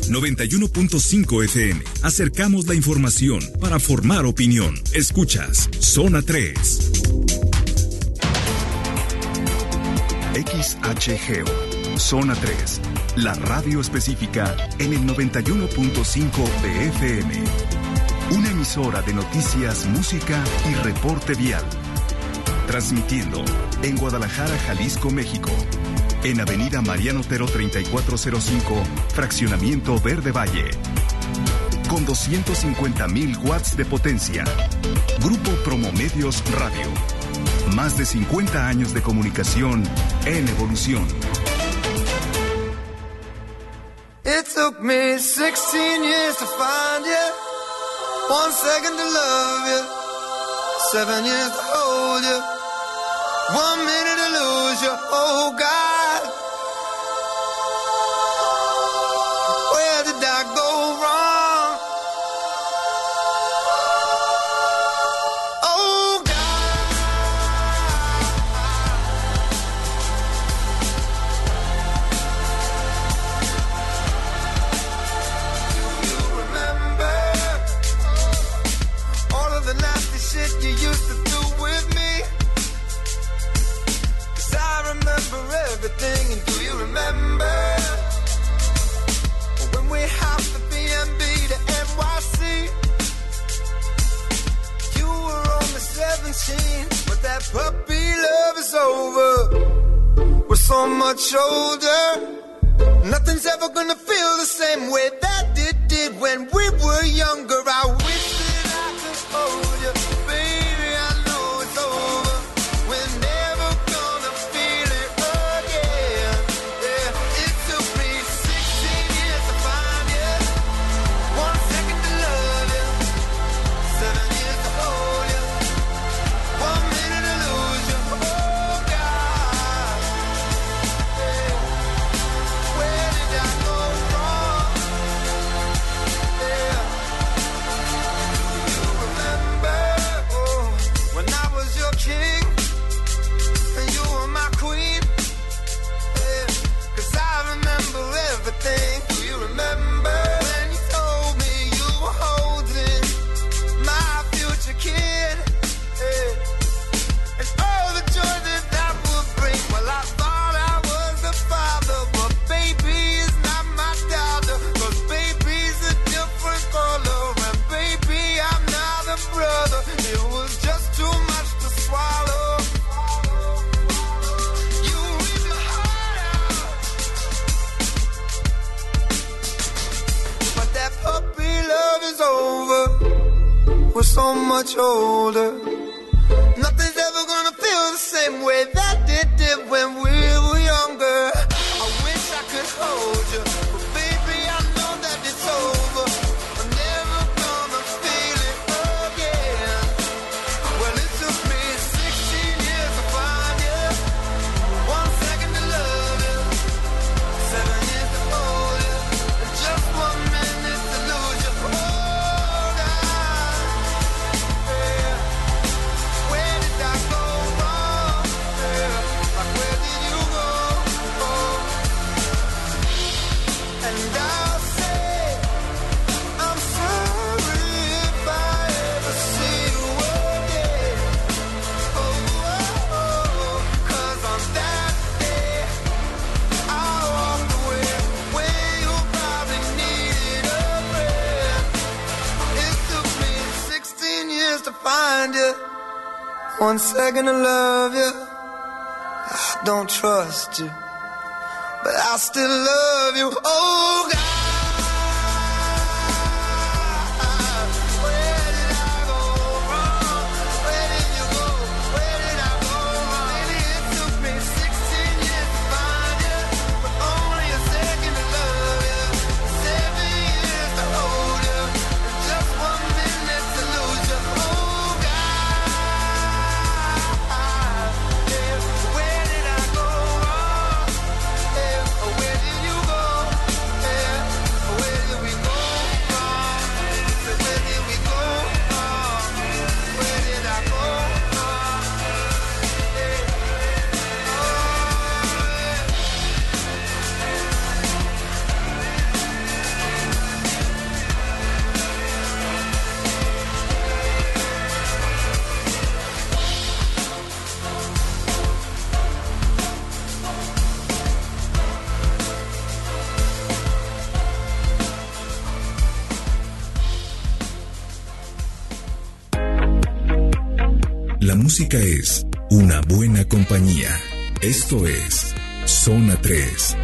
91.5 FM. Acercamos la información para formar opinión. Escuchas Zona 3. XHGO, Zona 3. La radio específica en el 91.5 de FM. Una emisora de noticias, música y reporte vial. Transmitiendo en Guadalajara, Jalisco, México. En Avenida Mariano Otero 3405, Fraccionamiento Verde Valle. Con 250,000 watts de potencia. Grupo Promomedios Radio. Más de 50 años de comunicación en evolución. It took me 16 years to find you, 1 second to love you, 7 years to hold you, 1 minute to lose you. Oh God, where did I go wrong? Oh God, do you remember all of the nasty shit you used to do with me? I remember everything, and do you remember when we hopped the BNB to NYC? You were only 17, but that puppy love is over. We're so much older, nothing's ever gonna feel the same way that it did when we were younger. I wish that I could hold you, baby, I know it's over. We're never gonna feel it again. Yeah, it took me 16 years to find you, 1 second to love you, 7 years to hold you, 1 minute to lose you. Oh God, yeah. Where did I go wrong? Yeah. Do you remember when I was your king and you were my queen? Yeah. 'Cause I remember everything. Do you remember when you told me you were holding my future kid? Yeah. And all the joy that would bring. Well, I thought I was the father, but baby is not my daughter. 'Cause baby's a different color, and baby I'm not a brother. It was just too much to swallow. You ripped my heart out, but that puppy love is over. We're so much older, nothing's ever gonna feel the same way that it did when we were younger. I wish I could hold you, but baby I know that it's over. I'm never gonna feel it again. Well, it took me 16 years to find you, 1 second to love you, 7 years to hold you, and just 1 minute to lose you. Oh God, yeah. Where did I go wrong? Yeah. Like where did you go? Oh. And I'll say I'm sorry if I ever see you again. Oh, oh, oh, 'cause on that day I walked away when you probably needed a friend. It took me 16 years to find you, 1 second to love you. I don't trust you, but I still love you. Oh God, where did I go wrong? Where did you go? Where did I go wrong? Maybe it took me 16 years to find you, but only a second to love you, 7 years to hold you, and just 1 minute to lose you. Oh God, yeah. Where did I go wrong? Yeah. Where did you go? Yeah. música es una buena compañía. Esto es Zona 3.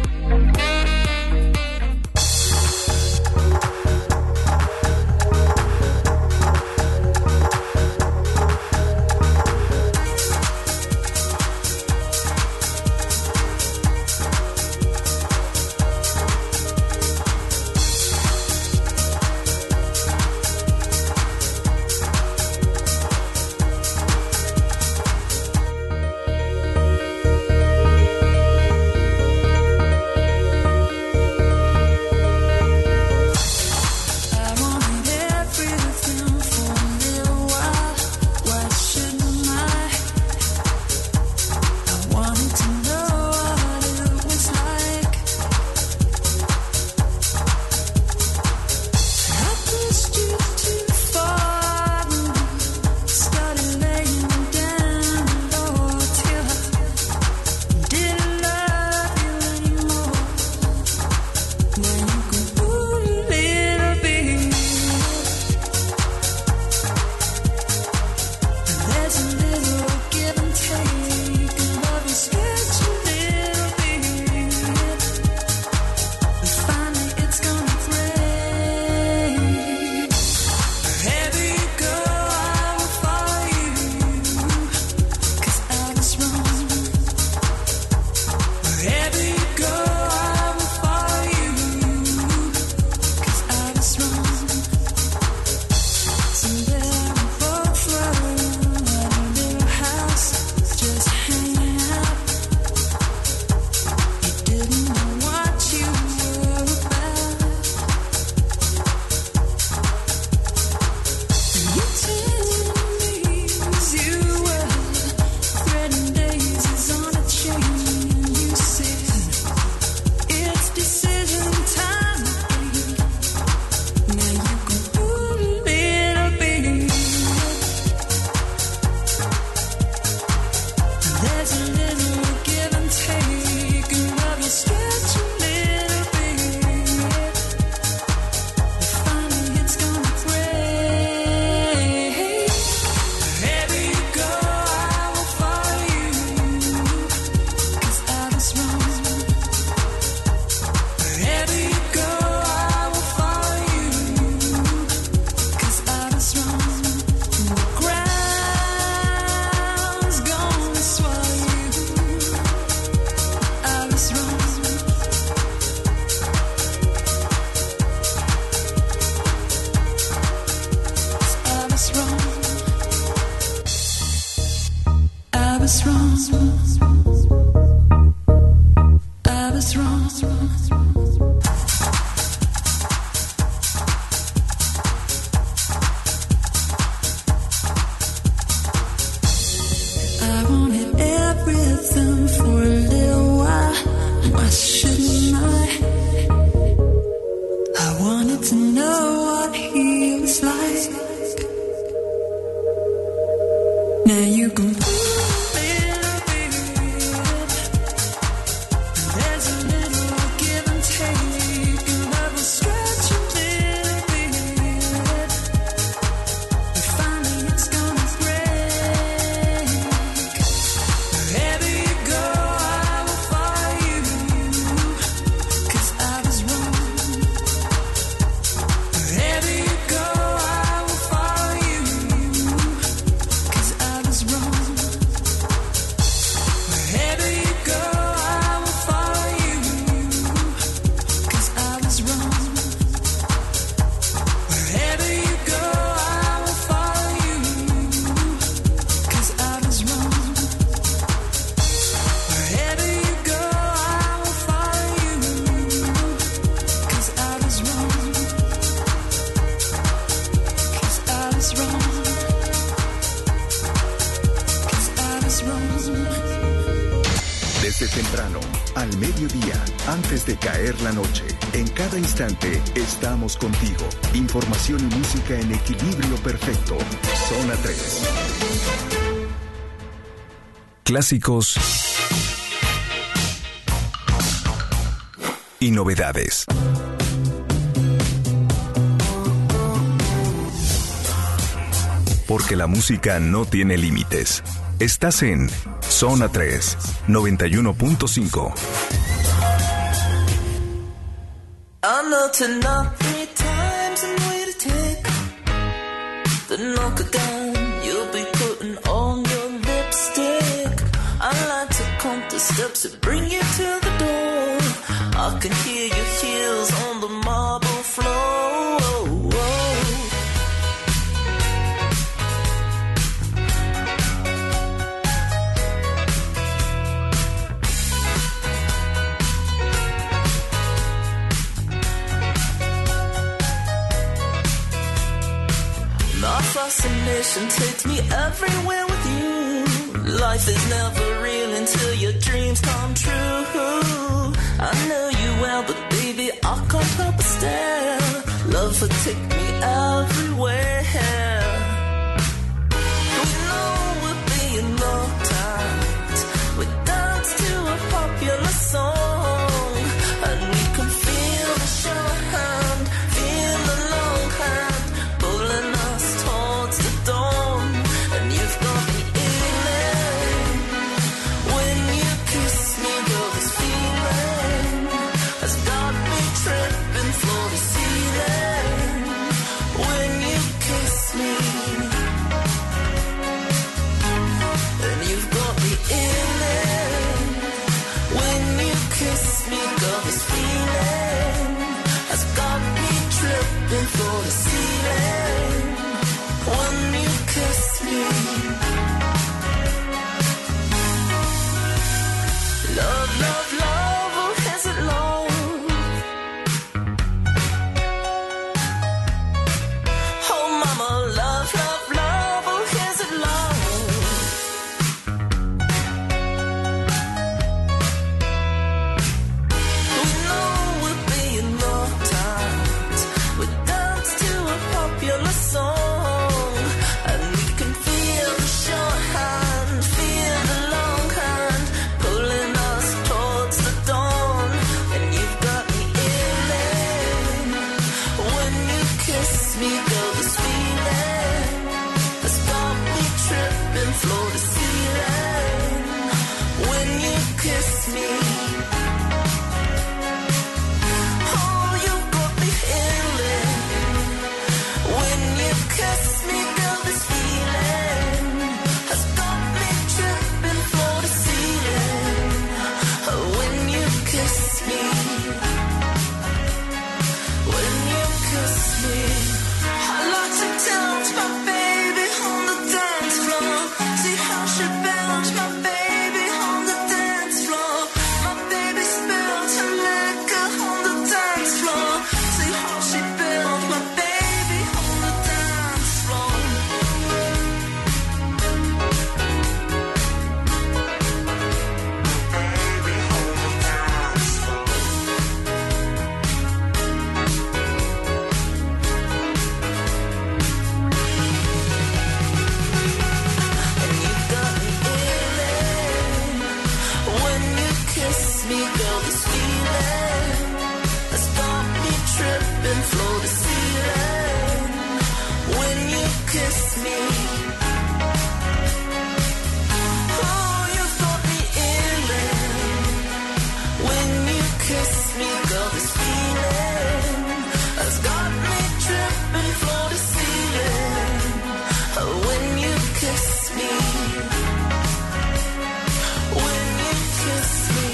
Desde temprano, al mediodía, antes de caer la noche, en cada instante estamos contigo. Información y música en equilibrio perfecto. Zona 3. Clásicos y novedades. porque la música no tiene límites. Estás en Zona 3, 91.5. I know to knock 3 times and wait to take the knock again. You'll be putting on your lipstick. I like to count the steps that bring you to the door. I can hear your heels on the marble floor. My fascination takes me everywhere with you. Life is never real until your dreams come true. I know you well, but baby, I can't help but stare. Love will take me everywhere. We know we'll be in no time. We dance to a popular song, and we can feel the short hand, feel the long hand pulling us towards the dawn. And you've got me in when you kiss me, girl. This feeling has got me tripping floor to ceiling. When you kiss me, and you've got me in when you kiss me, girl. This feeling has got me tripping floor to ceiling. When you kiss me, love, love, love, oh, is it love? Oh, mama, love, love, love, oh, is it love? We know we'll be in no time. We dance to a popular song, and we can feel the short hand, feel the long hand pulling us towards the dawn. And you've got me in when you kiss me, girl. This feeling has got me tripping floor to ceiling. When you kiss me, oh, you got me healing. When you kiss me, girl, this feeling has got me tripping floor to ceiling. When you kiss me, when you kiss me, I like to touch my baby on the dance floor. See how she bounce, my baby on the dance floor. My baby spilled her liquor on the dance floor. See how she built my baby on the dance floor. Baby on the dance floor. And you got me in when you kiss me, girl. This feeling has got me tripping floor to ceiling. When you kiss me, oh, you got me in when you kiss me, girl. This feeling has got me tripping floor to ceiling. When you kiss me, when you kiss me.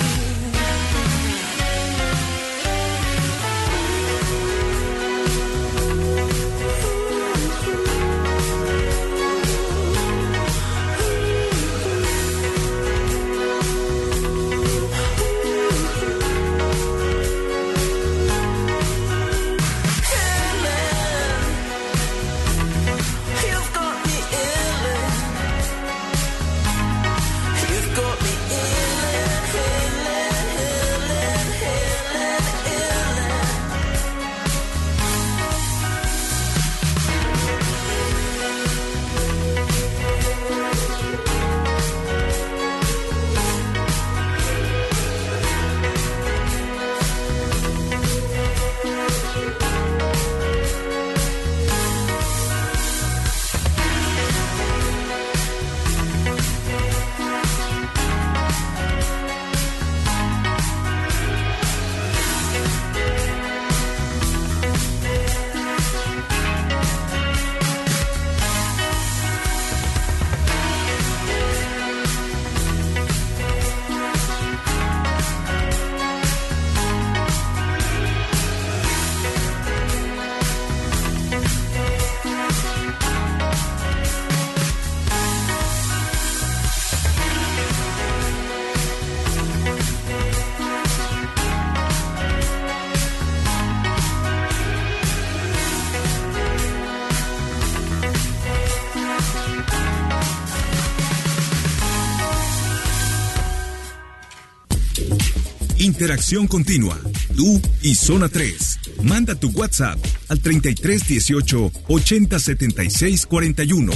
Interacción continua. Tú y Zona 3. Manda tu WhatsApp al 33 18 80 76 41.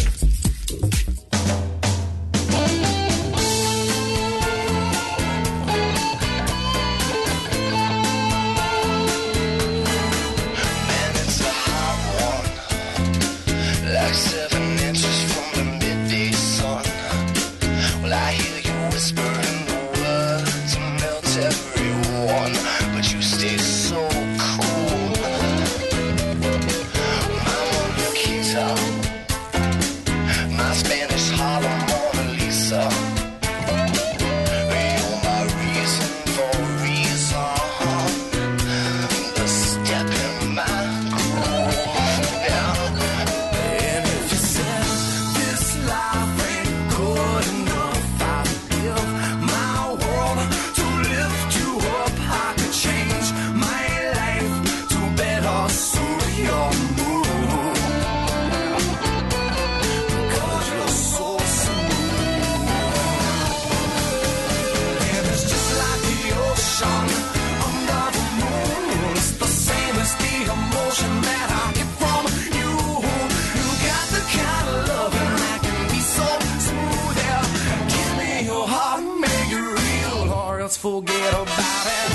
Forget about it.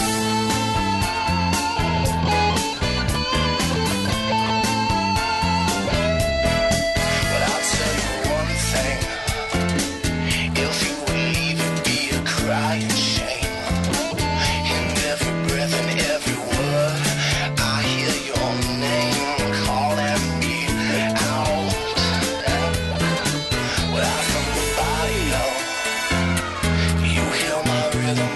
But I'll tell you one thing. If you would leave, it'd be a crying shame. In every breath and every word, I hear your name calling me out. Without from the body, you hear my rhythm.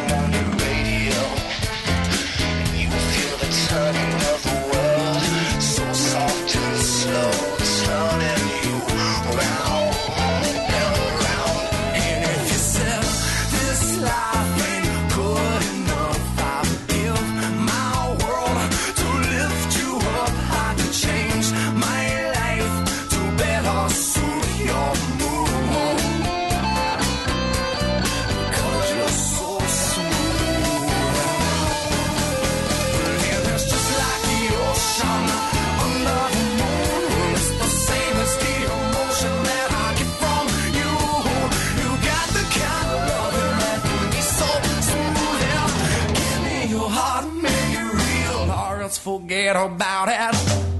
Forget about it.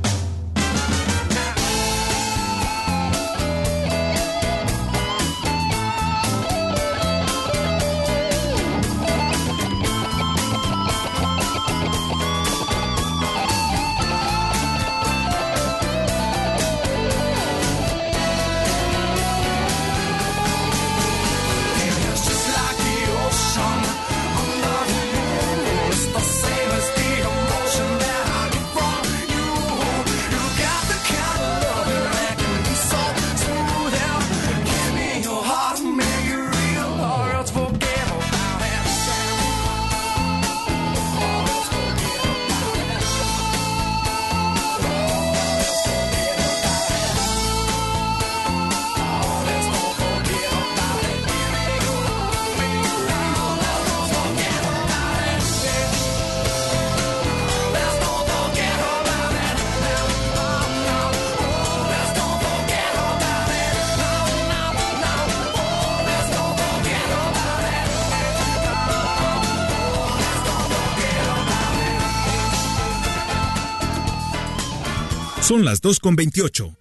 Son las 2:28.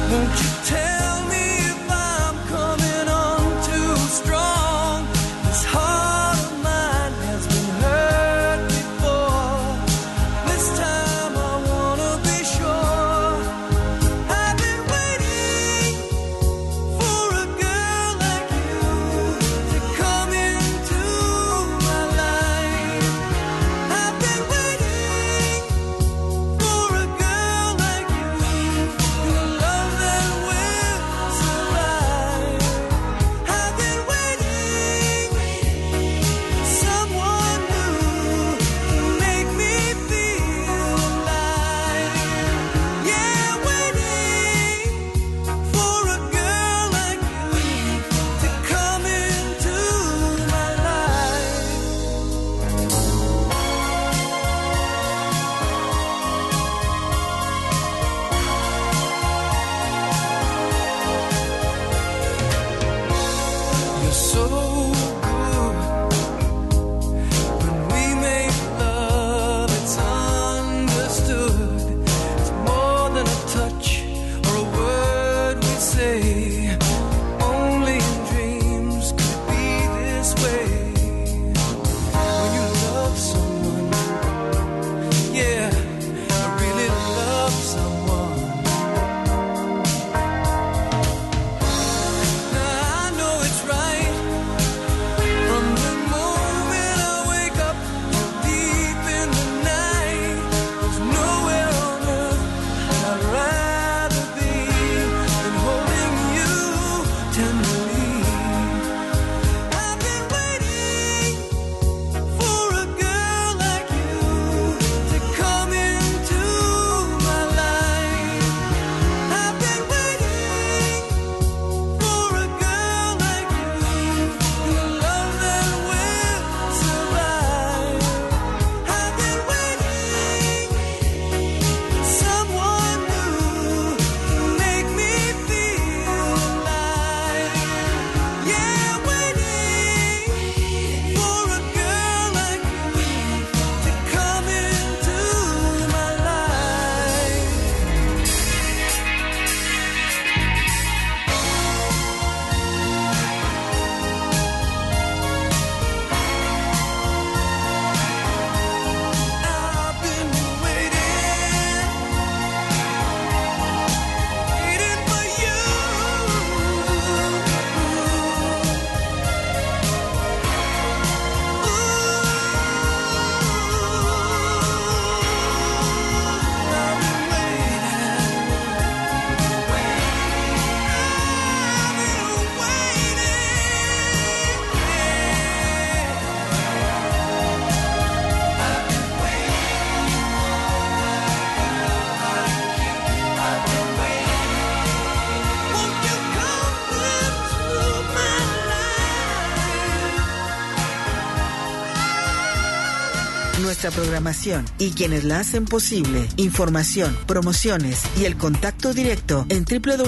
Nuestra programación y quienes la hacen posible, información, promociones y el contacto directo en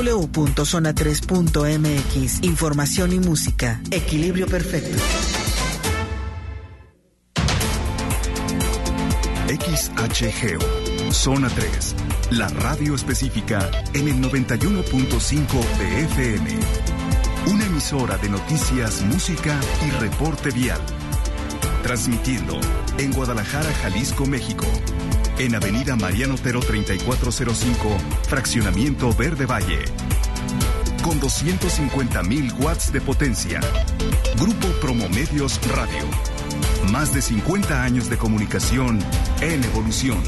www.zona3.mx. Información y música. Equilibrio perfecto. XHGO, Zona 3, la radio específica en el 91.5 de FM. Una emisora de noticias, música y reporte vial. Transmitiendo en Guadalajara, Jalisco, México. En Avenida Mariano Otero 3405, Fraccionamiento Verde Valle. Con 250,000 watts de potencia. Grupo Promomedios Radio. Más de 50 años de comunicación en evolución.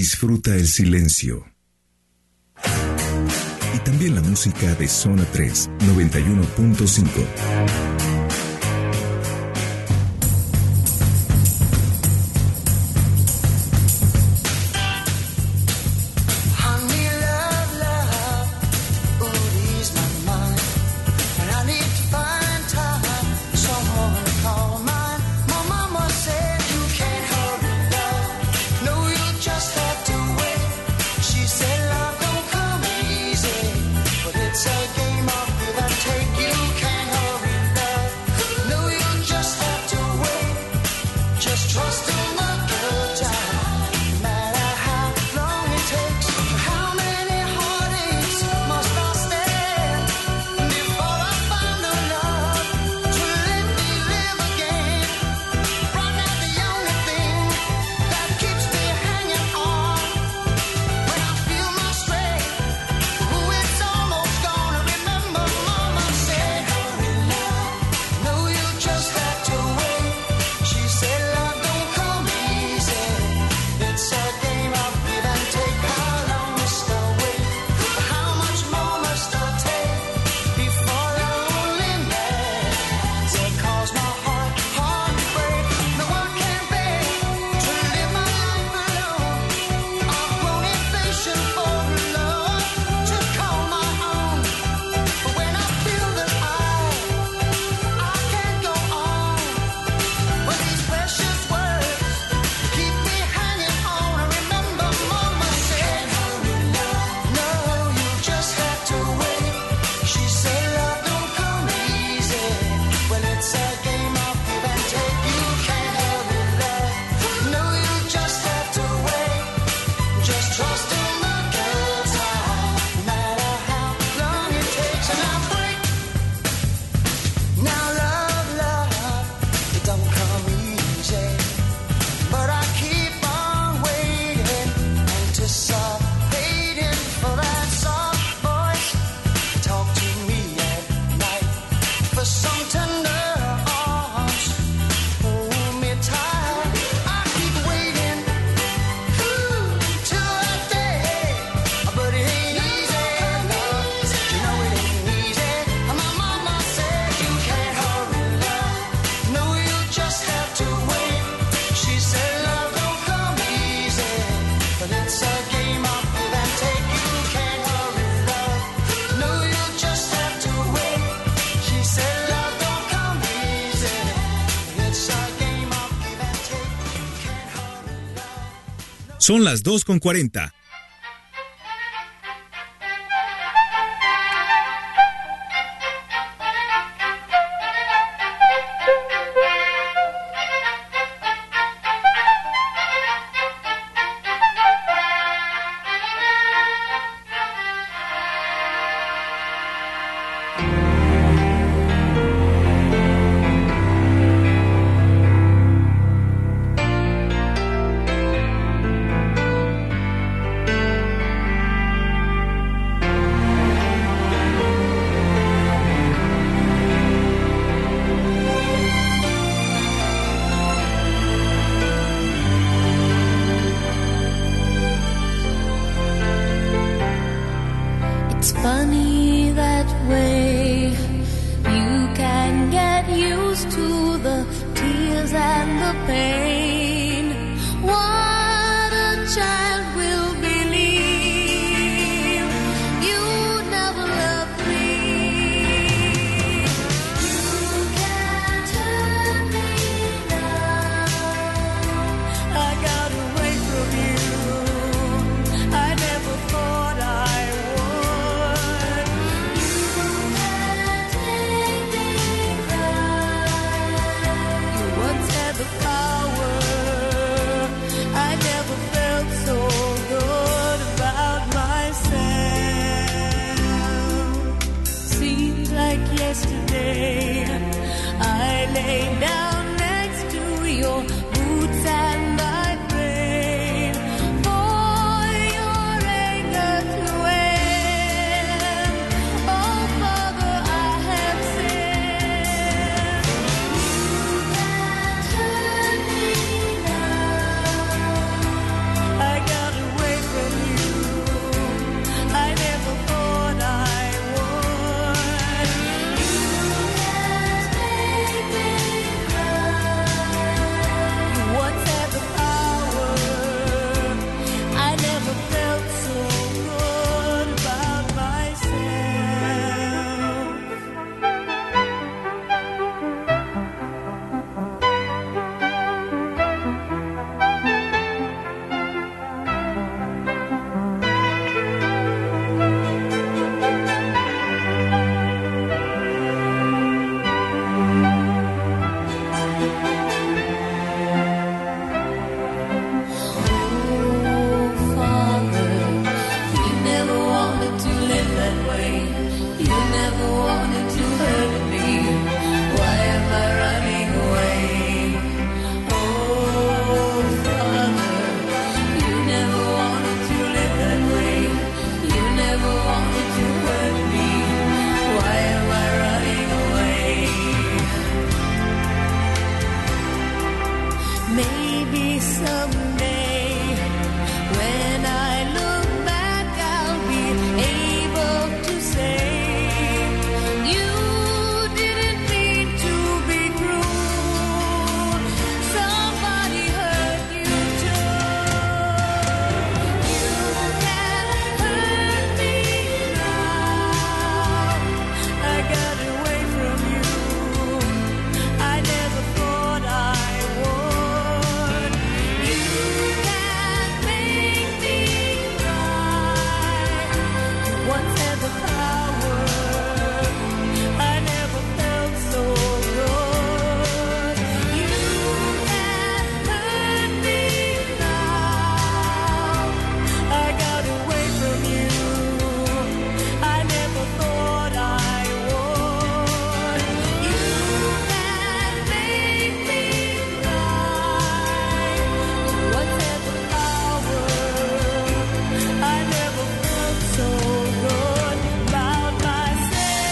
Disfruta el silencio. Y también la música de Zona 3, 91.5. Son las 2:40. I got away someday. When I look back, I'll be able to say, you didn't mean to be cruel. Somebody hurt you too. You can hurt me now. I got away from you. I never thought I would. You can make me cry. Once had the power. I never felt so good. You can hurt me now. I got away from you. I never thought I would. You can make me cry. Once had the power. I never felt so good about myself.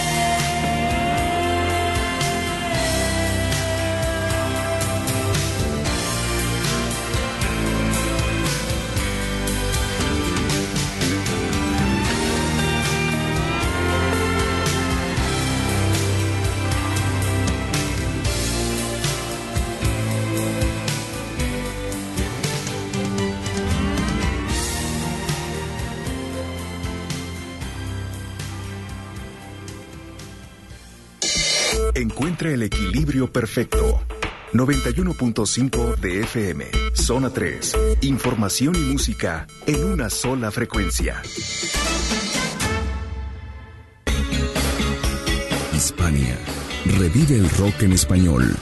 Encuentra el equilibrio perfecto. 91.5 de FM, Zona 3. Información y música en una sola frecuencia. Hispania. Revive el rock en español.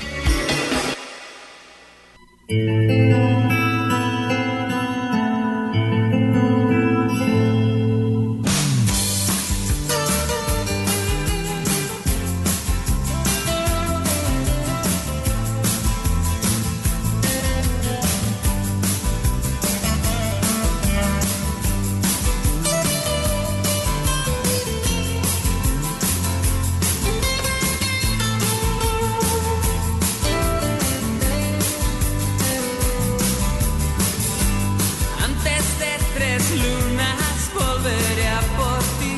Antes de 3 lunas volveré a por ti.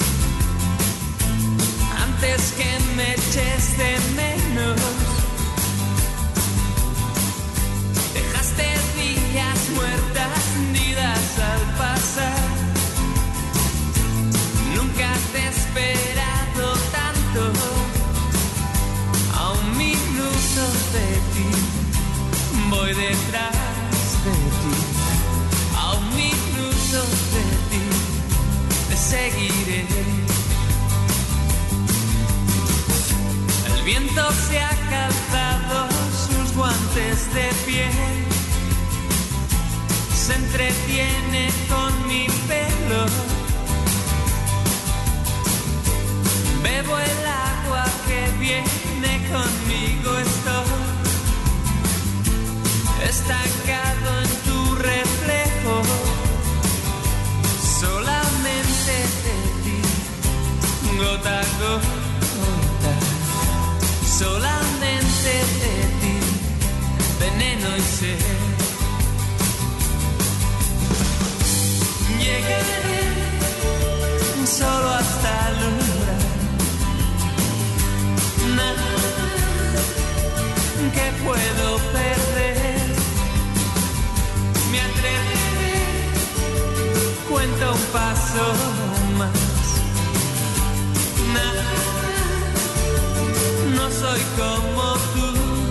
Antes que me eches de menos. Dejaste días muertas nidas al pasar. Nunca te he esperado tanto. A un minuto de ti voy detrás de ti. A un minuto de ti te seguiré. El viento se ha calzado sus guantes de piel. Se entretiene con mi pelo. Bebo el agua que viene conmigo. Estoy estancado en tu reflejo. Solamente de ti, gota a gota. Solamente de ti, veneno y sed. Llegaré solo hasta alumbrar. Nada que puedo perder. Me atreveré, cuento un paso más. Nada, no soy como tú.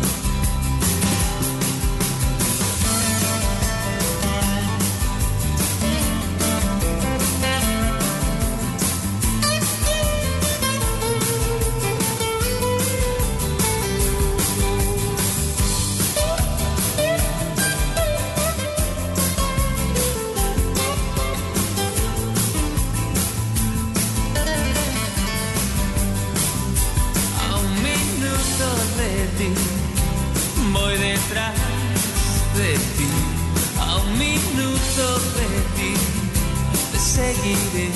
Voy detrás de ti, a un minuto de ti te seguiré.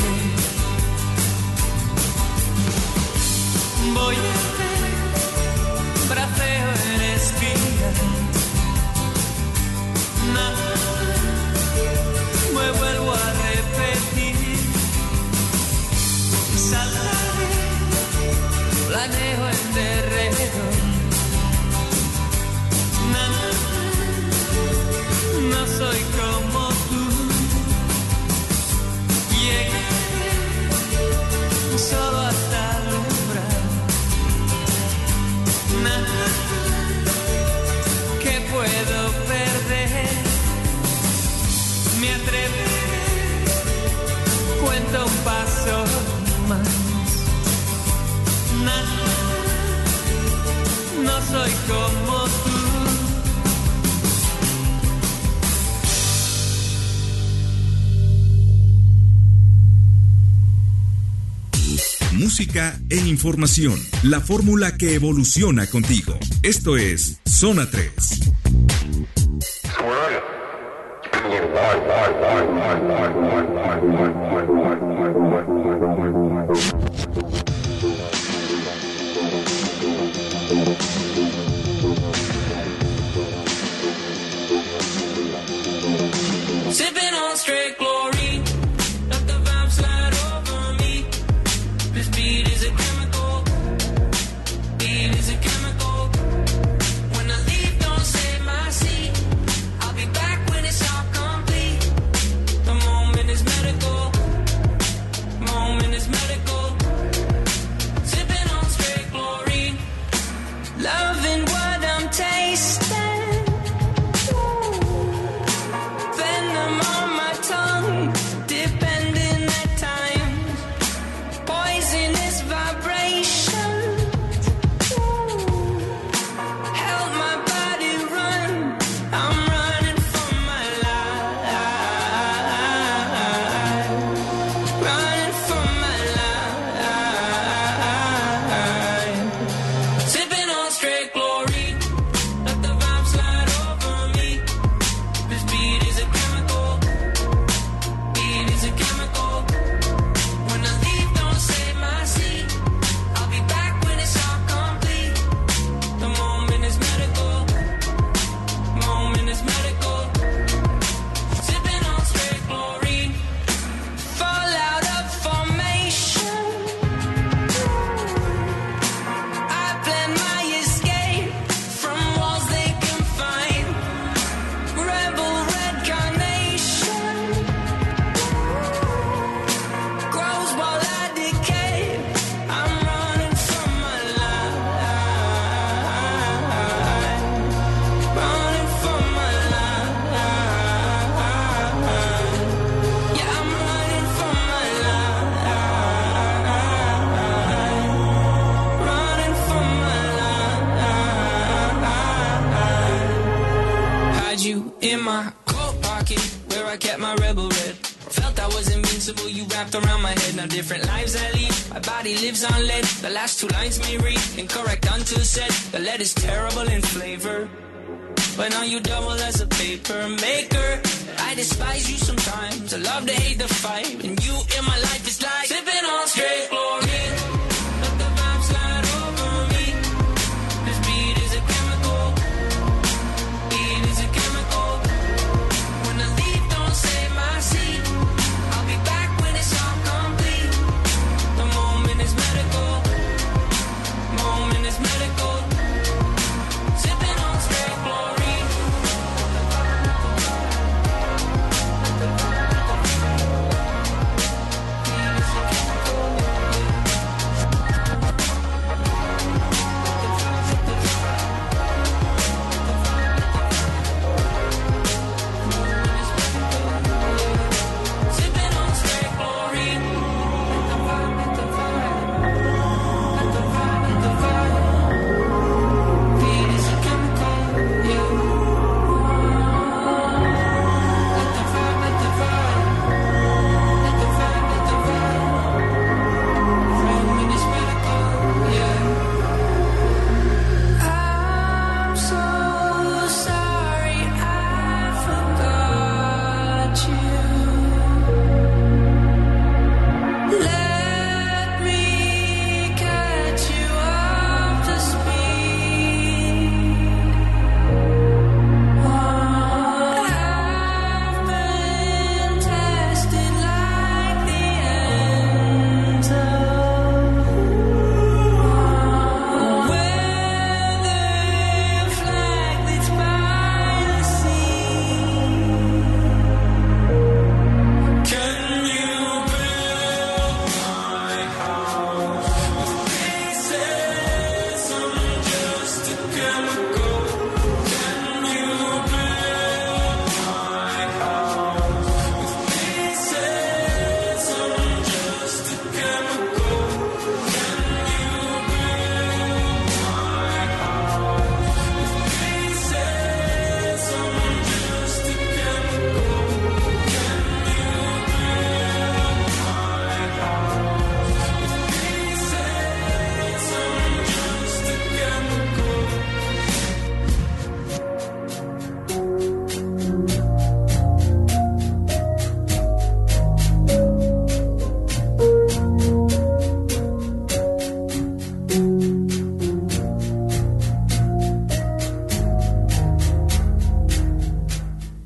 Voy a hacer braceo en espina. soy como tú. Música e información, la fórmula que evoluciona contigo. Esto es Zona 3. Sipping on straight glory, let the vibe slide over me. This beat is a chemical, beat is a chemical. When I leave, don't save my seat. I'll be back when it's all complete. The moment is medical, moment is medical. Sipping on straight glory, loving what I'm tasting. Venom on my tongue, depending at times. Poisonous vibrations help my body run. I'm running for my life, running for my life. Sipping on straight glory, let the vibe slide over me. This beat is a chemical, beat is a chemical. When I leave, don't save my seat. I'll be back when it's all complete. The moment is medical, moment is medical. Sipping on straight glory, fall out of formation. I plan my escape from walls they confine. Rebel red carnation grows while I decay. I'm running from my life, running from my life. Yeah, I'm running from my life, running from my life. Had you in my coat pocket where I kept my rebel red. Felt I was invincible, you wrapped around my head. Now different lives I lead, my body lives on lead. The last two lines may read incorrect until said. The lead is terrible in flavor, but now you double as a paper maker. I despise you sometimes, I love to hate the fight. And you in my life is like sipping on straight glory. Let the vibe slide over me. This beat is a chemical, beat is a chemical. When I leave, don't save my seat. I'll be back when it's all complete. The moment is medical, moment is medical. Sipping on straight glory. Beat is a chemical.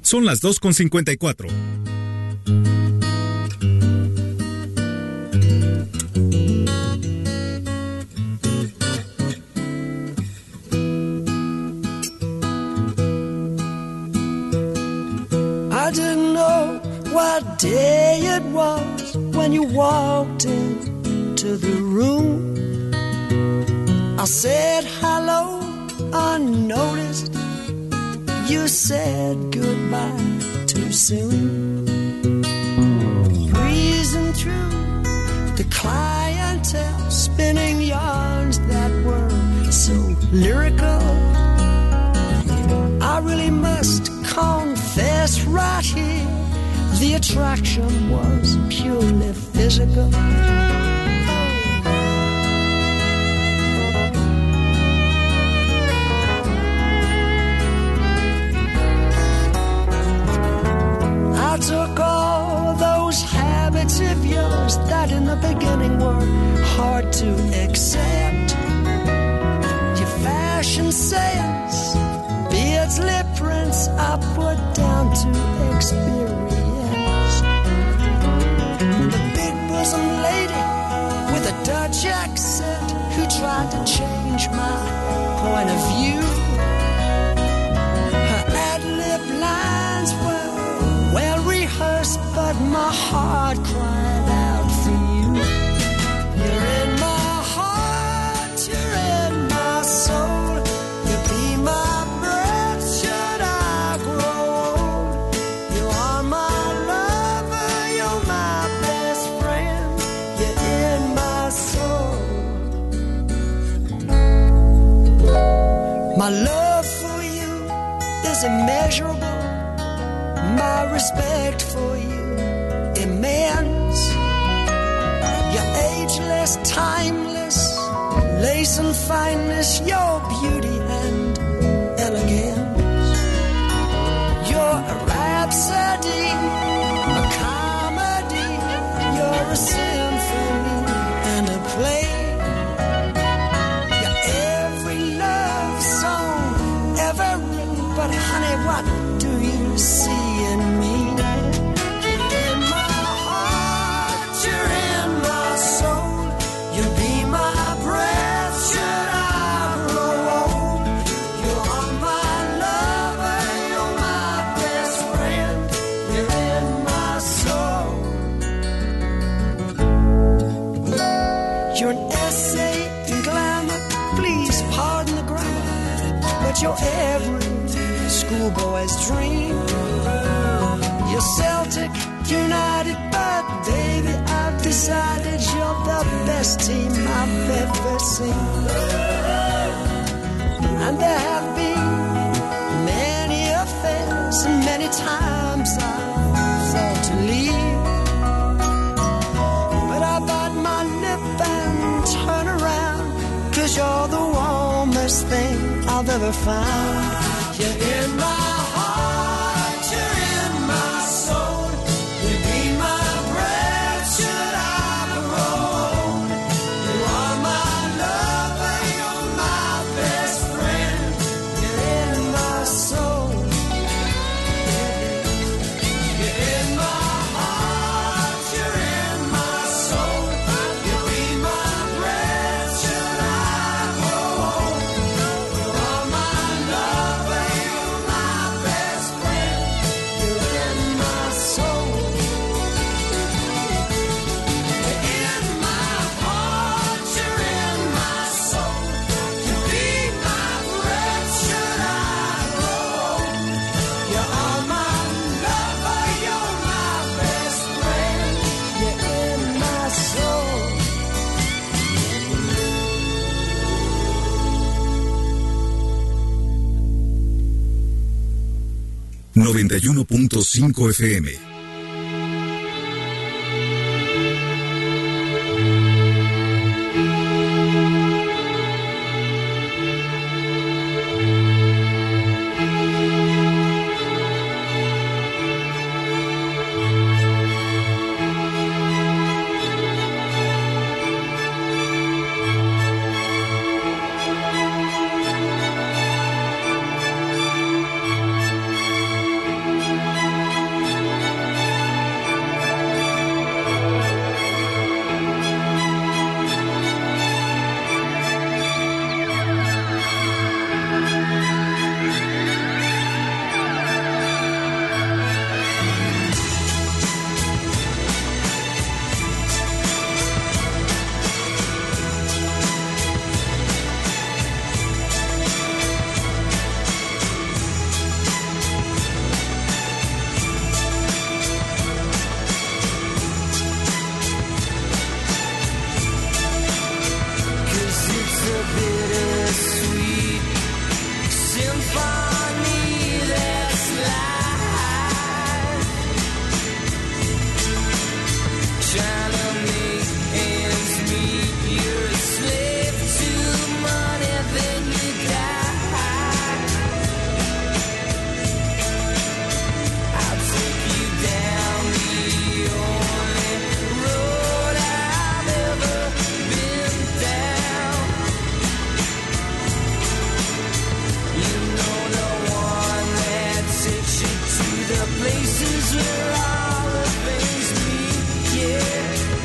Son las 2:54. I didn't know what day it was when you walked into the room. I said hello unnoticed. You said goodbye too soon. Breezing through the clientele, spinning yarns that were so lyrical. I really must confess right here, the attraction was purely physical. I took all those habits of yours that in the beginning were hard to accept. Your fashion sense, beards, lip prints, I put down to experience. The big bosom lady with a Dutch accent who tried to change my point of view. Her ad-lib lines were well rehearsed, but my heart cried out for you. You're in my heart, you're in my soul. You be my breath should I grow old. You are my lover, you're my best friend. You're in my soul. My love for you is immeasurable. My respect for you immense. You're ageless, timeless, lace and fineness, your beauty and elegance. You're a rhapsody, a comedy. You're a symphony and a play. You're every love song ever written, but honey, what do you see in me? You're in my heart, you're in my soul. You be my breath should I grow old. You are my lover, you're my best friend. You're in my soul. You're an essay in glamour, please pardon the grammar, but you're every schoolboy's dream. You're Celtic United, but baby, I've decided you're the best team I've ever seen. And there have been many affairs, and many times I've thought to leave. But I bite my lip and turn around, 'cause you're the warmest thing I've ever found. You're in my heart, you're in my soul. You be my breath should I grow old. You are my lover, you're my best friend. You're in my soul. You're in my heart, you're in my soul. You be my breath should I grow old. You are my lover, you're my best friend. You're in my soul. You're in my heart, you're in my soul. You be my breath should I grow old. You are my lover, you're my best friend. You're in my soul. 91.5 FM. places where all the things meet, yeah.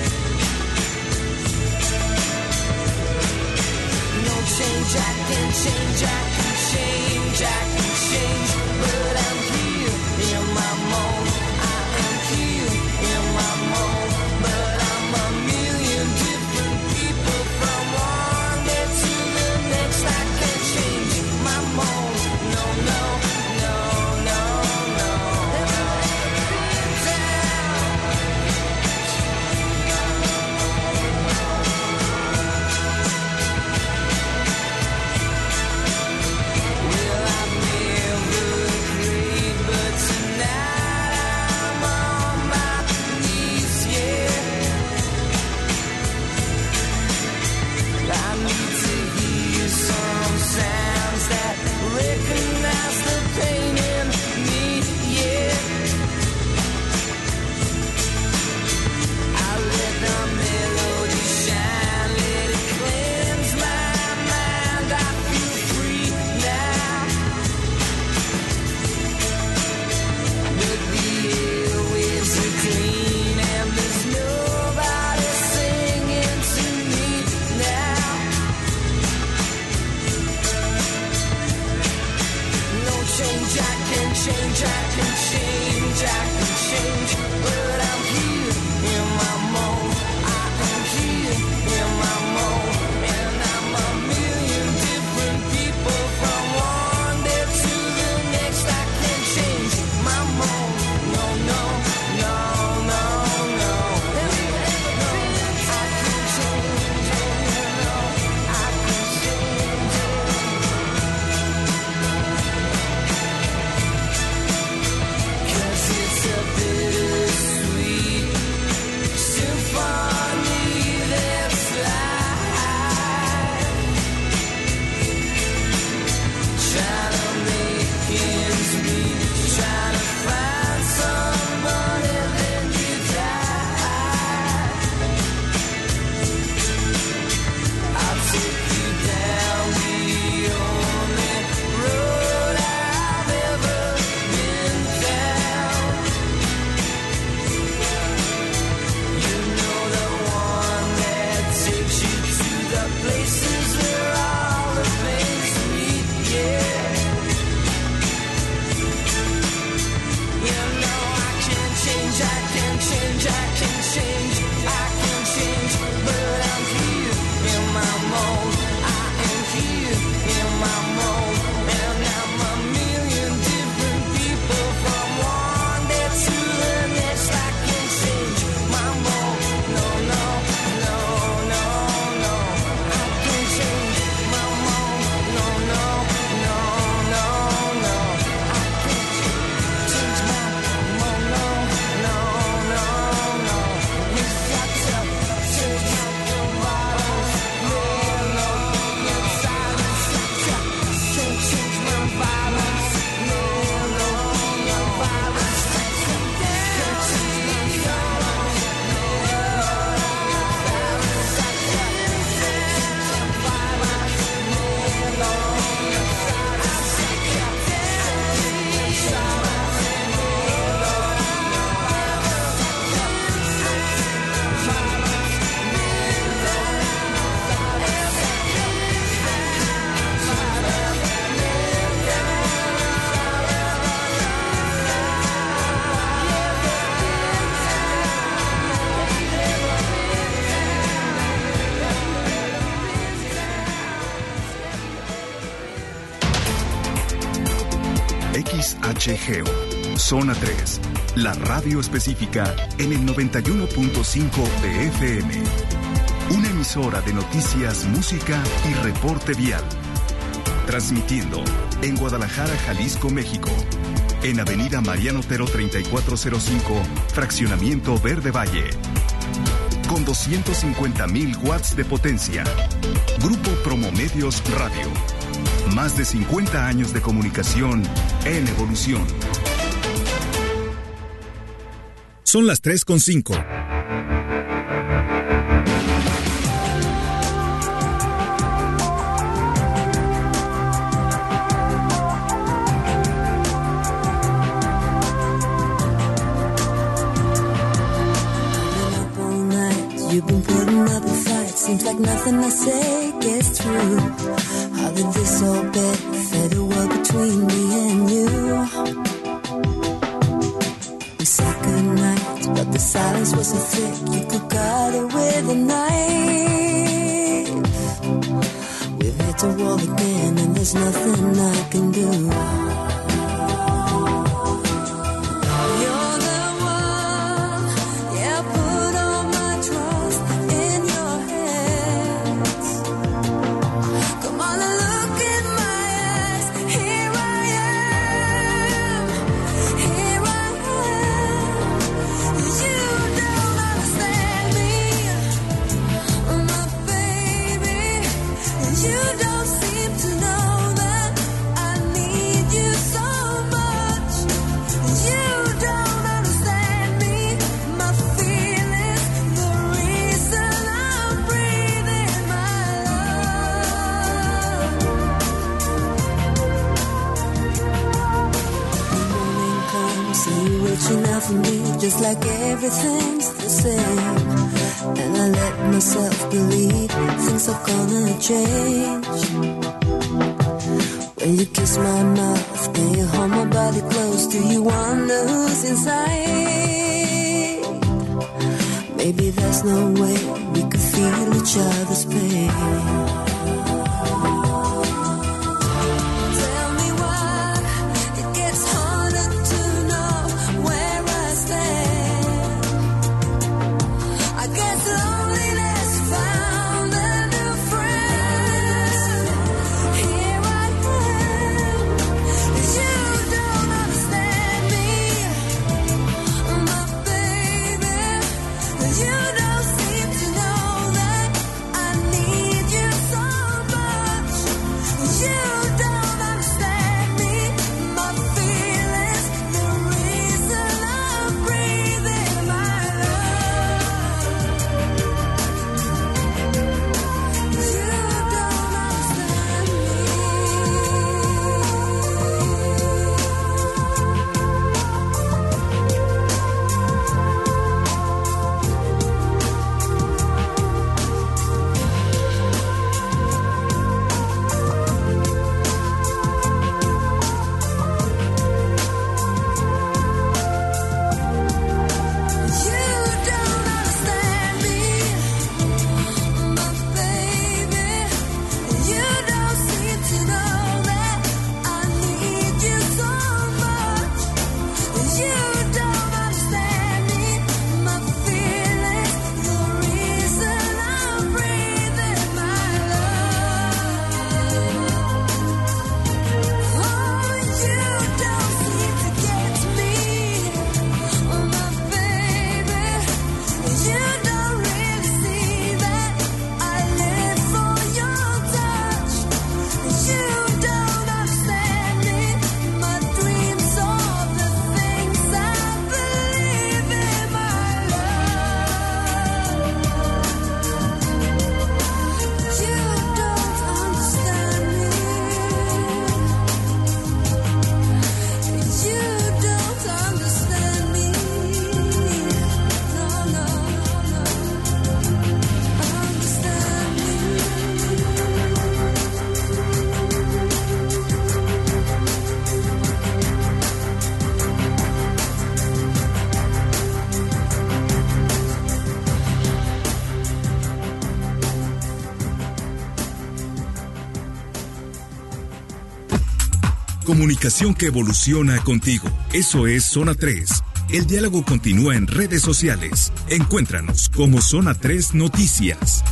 No change, I can change, I can change, I can change, but I'm here in my mold. I am here in my mold, but I'm a million different people from one day to the next. I can change my mold. No, no, no, no, no. Well, I've never agreed, but tonight I'm on my knees, yeah. I need to hear some sounds that recognize the pain in me, yeah. I let the melody shine, let it cleanse my mind. I feel free now. But the airwaves are clean and there's nobody singing to me now. No change, I can change, I can change, I can change, but I'm here in my mold. I am here in my mold, and I'm a million different people from one day to the next. I can change my mold. No, no, no, no, no. I can change, no, I can change. 'Cause it's a bittersweet symphony that's life. Trying to make ends meet, trying to find somebody, then you die. I'll take you down the only road I've ever been down. You know, the one that takes you to the places where all the things meet, yeah. You know, I can change, I can change, I can change, I can change, but I'm here in my mold. I am here in my mold, and I'm a million different people from one day to the next. I can change my mold. No, no, no, no, no. I can change my mold. No, no, no, no, no. I can change my mold. No, no, no, no. We've got to change my bottles. No, no, inside us. Can't change my violence. No, no, no violence. Can't change my XHGO, Zona 3, la radio específica en el 91.5 de FM. Una emisora de noticias, música y reporte vial. Transmitiendo en Guadalajara, Jalisco, México. En Avenida Mariano Otero 3405, Fraccionamiento Verde Valle. Con 250,000 watts de potencia. Grupo Promomedios Radio. Más de 50 años de comunicación en evolución. Son las 3:05. Seems like nothing I say gets through. How did this all benefit a world between me and you? We said goodnight, but the silence was so thick you could cut it with a knife. We've hit a wall again and there's nothing I can do. Just like everything's the same, and I let myself believe things are gonna change. When you kiss my mouth and you hold my body close, do you wonder who's inside? Maybe there's no way we could feel each other's pain. Comunicación que evoluciona contigo. Eso es Zona 3. El diálogo continúa en redes sociales. Encuéntranos como Zona 3 Noticias.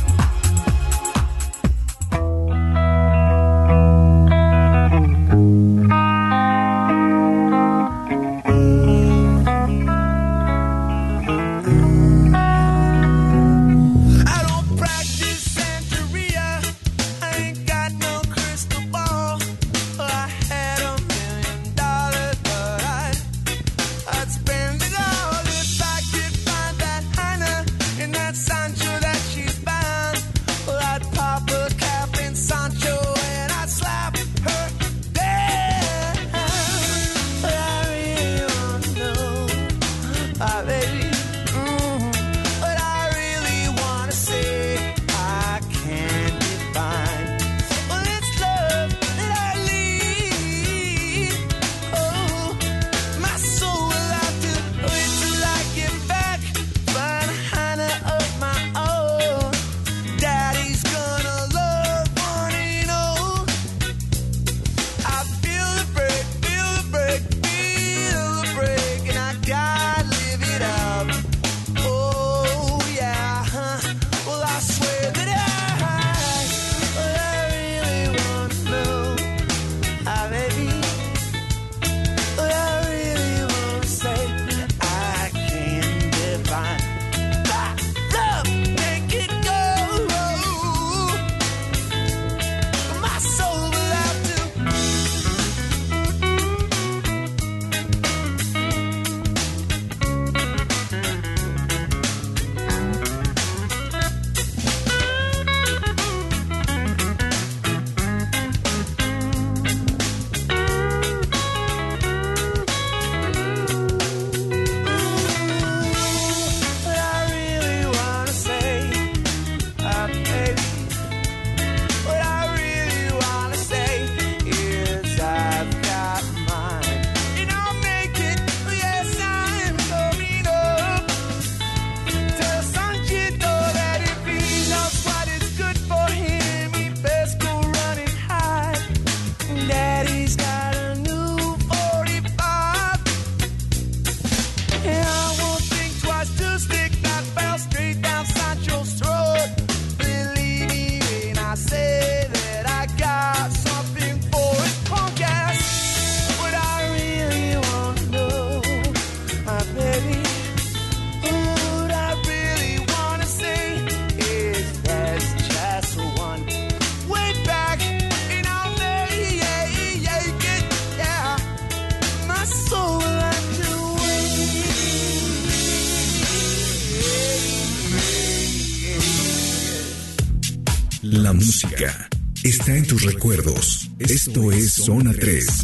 Spend it all if I could find that Hannah in that Sancho that she's bound. La música está en tus recuerdos. Esto es Zona 3.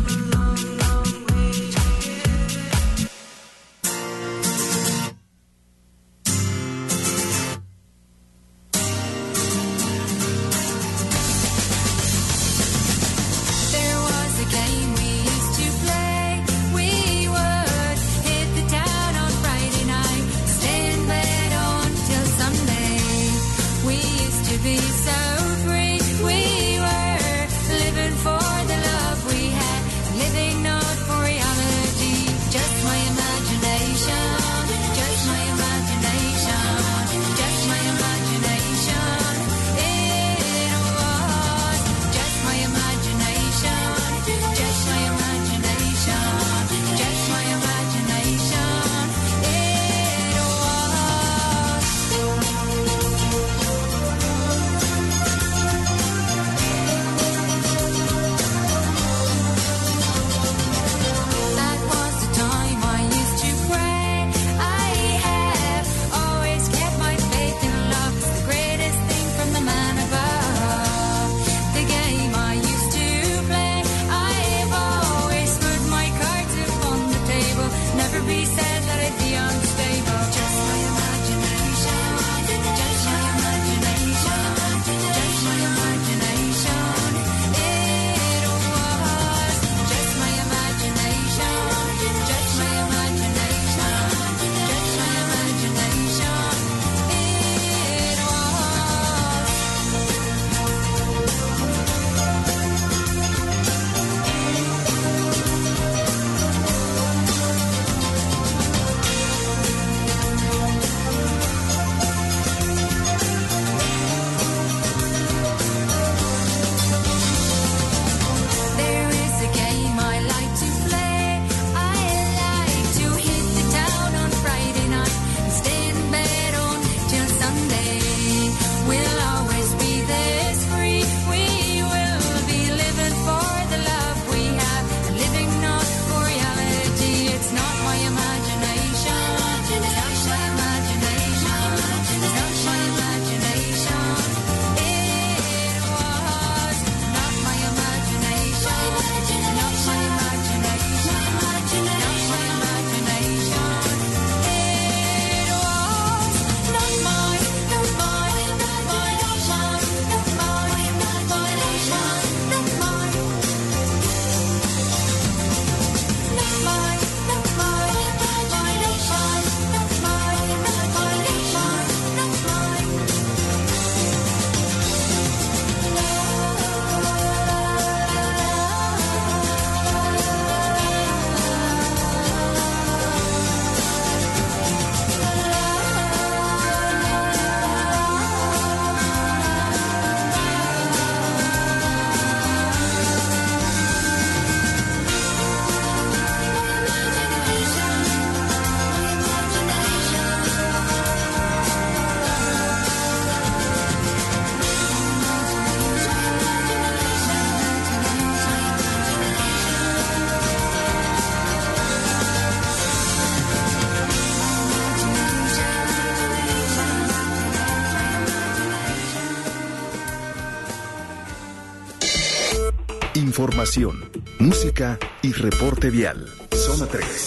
Información, música y reporte vial. Zona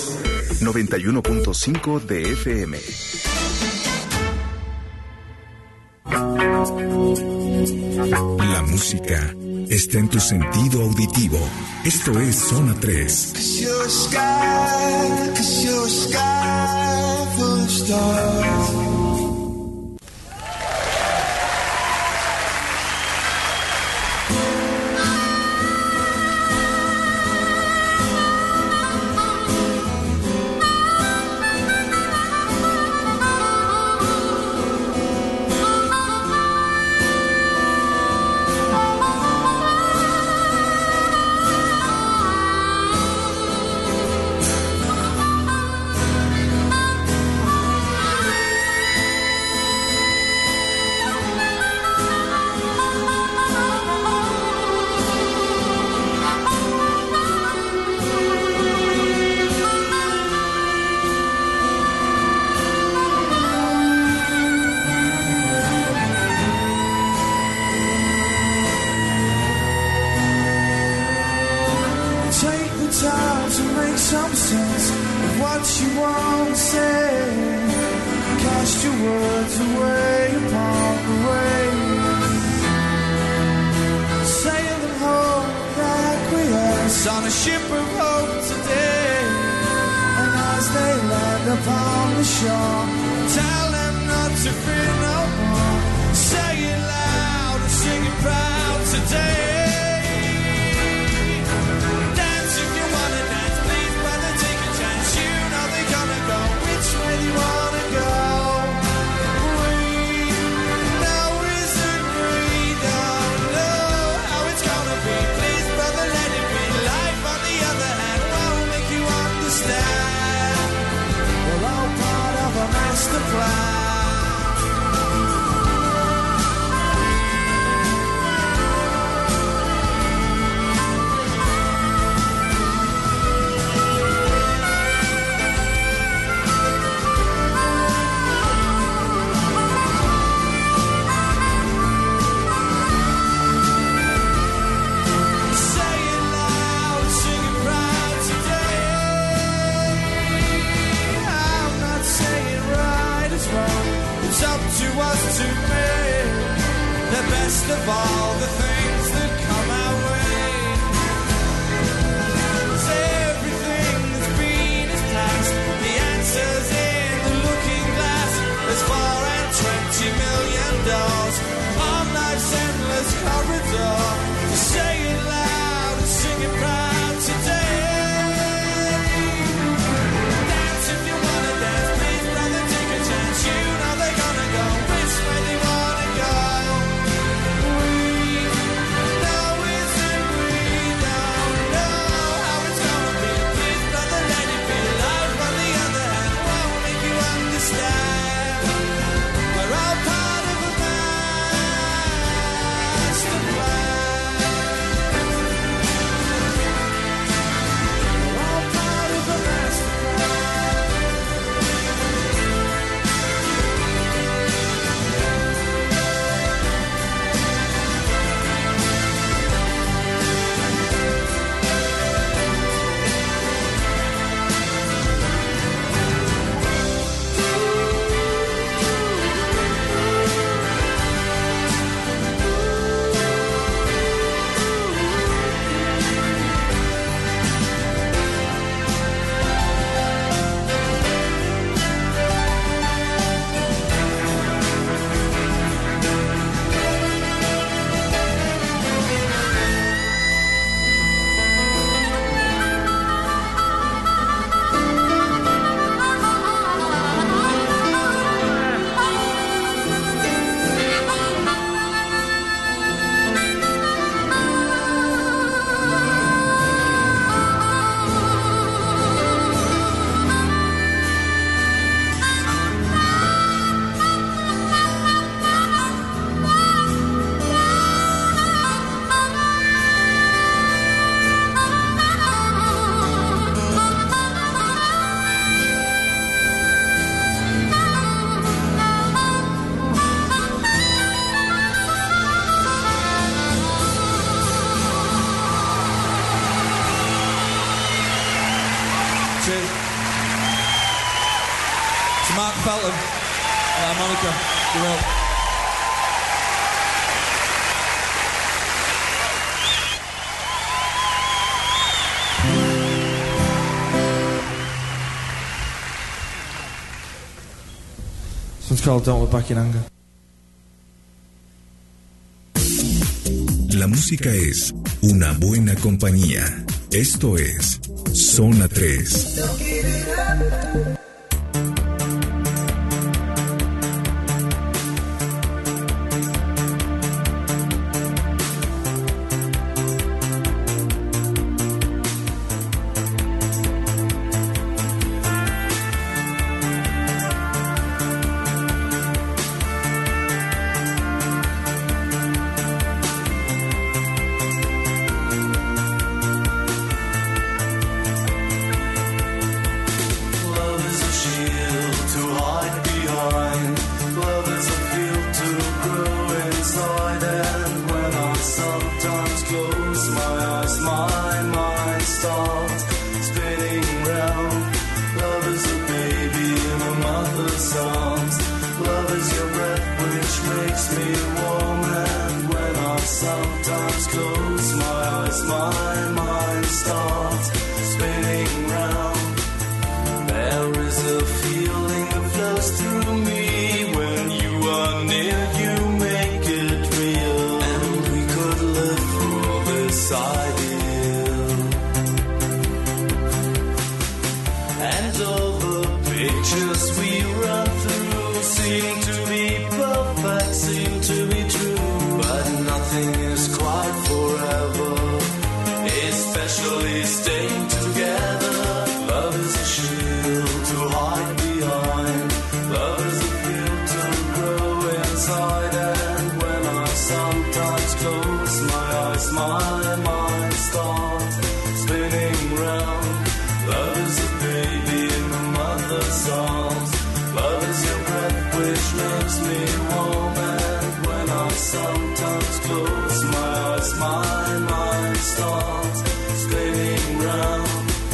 3, 91.5 de FM. La música está en tu sentido auditivo. Esto es Zona 3. time to make some sense of what you want to say. Cast your words away upon the waves. Sail them home with acquiesce on a ship of hope today. And as they land upon the shore, tell them not to fear no more. Say it loud and sing it proud today. Dance if you wanna dance, please brother, take a chance. You know they're gonna go which way you wanna go. We know isn't we don't know how it's gonna be. Please brother, let it be. Life on the other hand won't make you understand. We're all part of a master plan. To us to make the best of all the things that come our way. 'Cause everything that's been is past. The answer's in the looking glass. There's $420 million on life's endless corridor. To say it loud and sing it proud today. Dance if you wanna dance, please brother, take a chance. You know they're gonna go which way they wanna go. We know isn't we don't know how it's gonna be. Please brother, let it be. Life on the other hand won't make you understand. We're all part of a master plan. We're all part of a master plan. Cheers. To Mark Felton, harmonica, Gorilla. This one's called Don't Look Back in Anger. La música es una buena compañía. Esto es Zona 3. Love is especially staying together. Love is a shield to hide behind. Love is a field to grow inside. And when I sometimes close my eyes, my mind starts spinning round. Love is a baby in the mother's arms. Love is your breath which makes me warm. And when I sometimes close my eyes, my mind starts spinning round.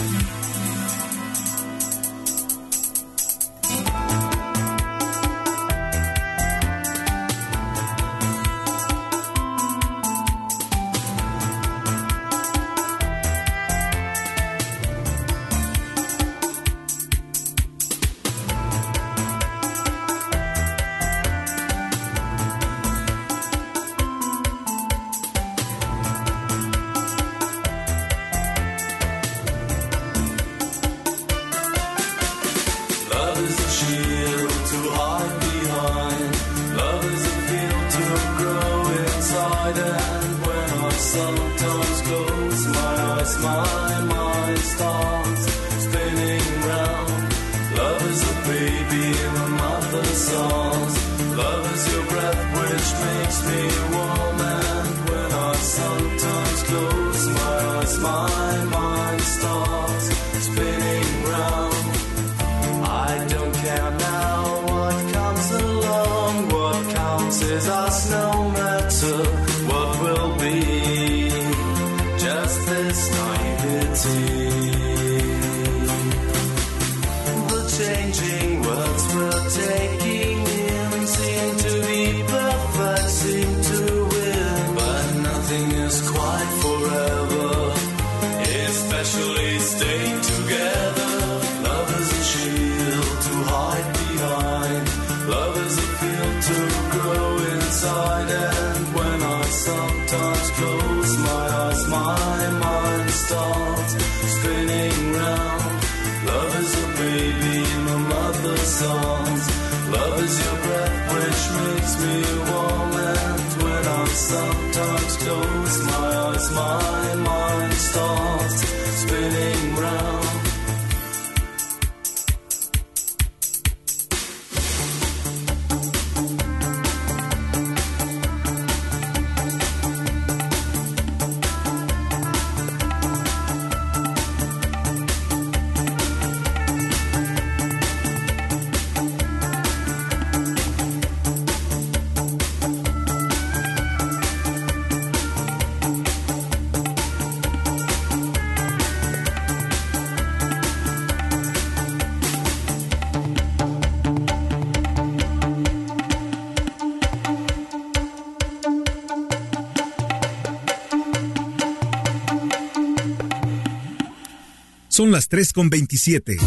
Son las 3:27.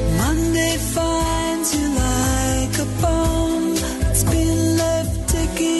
Monday finds you like a bomb that's been left ticking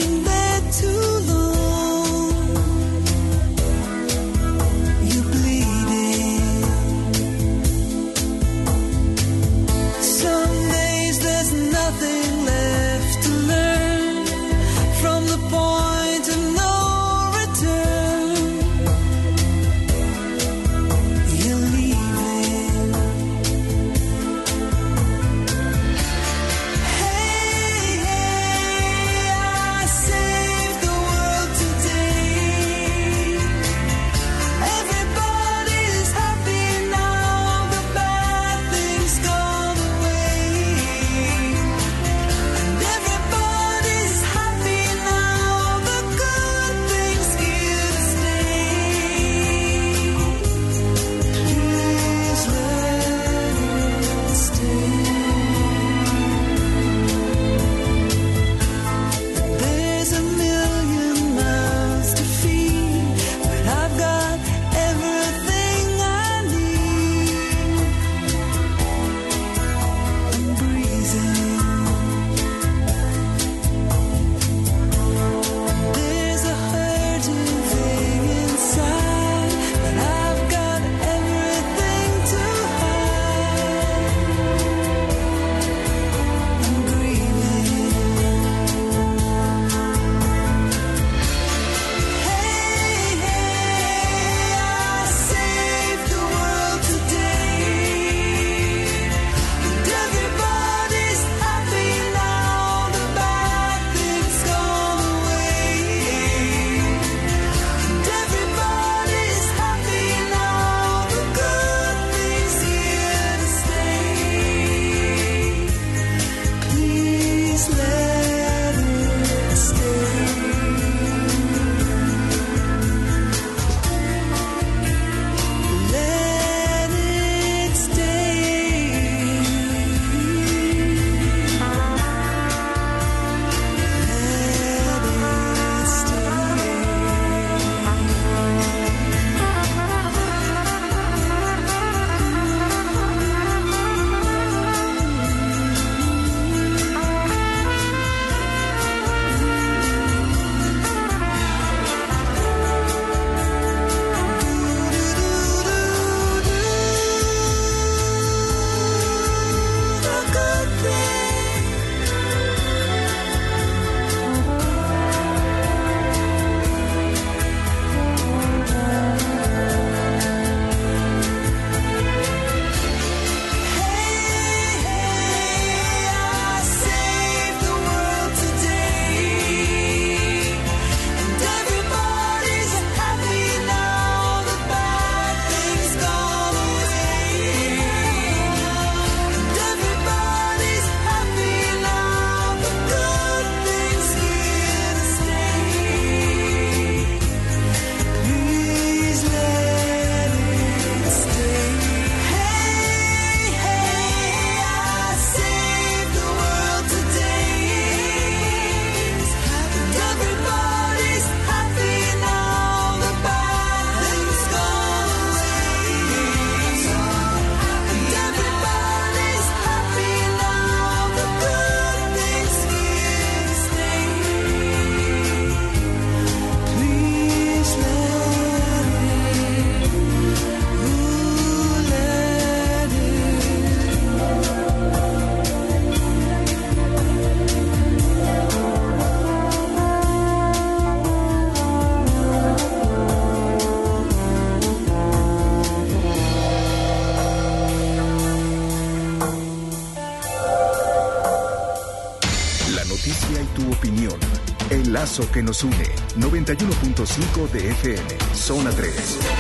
noticia y tu opinión. El lazo que nos une. 91.5 de FM. Zona 3.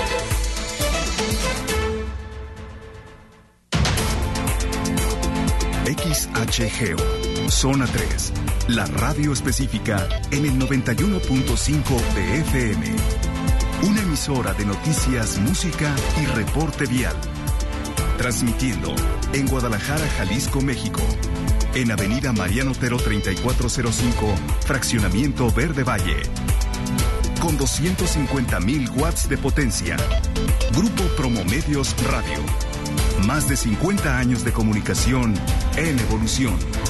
XHGO. Zona 3. La radio específica en el 91.5 de FM. Una emisora de noticias, música y reporte vial. Transmitiendo en Guadalajara, Jalisco, México. En Avenida Mariano Otero 3405, Fraccionamiento Verde Valle. Con 250,000 watts de potencia. Grupo Promomedios Radio. Más de 50 años de comunicación en evolución.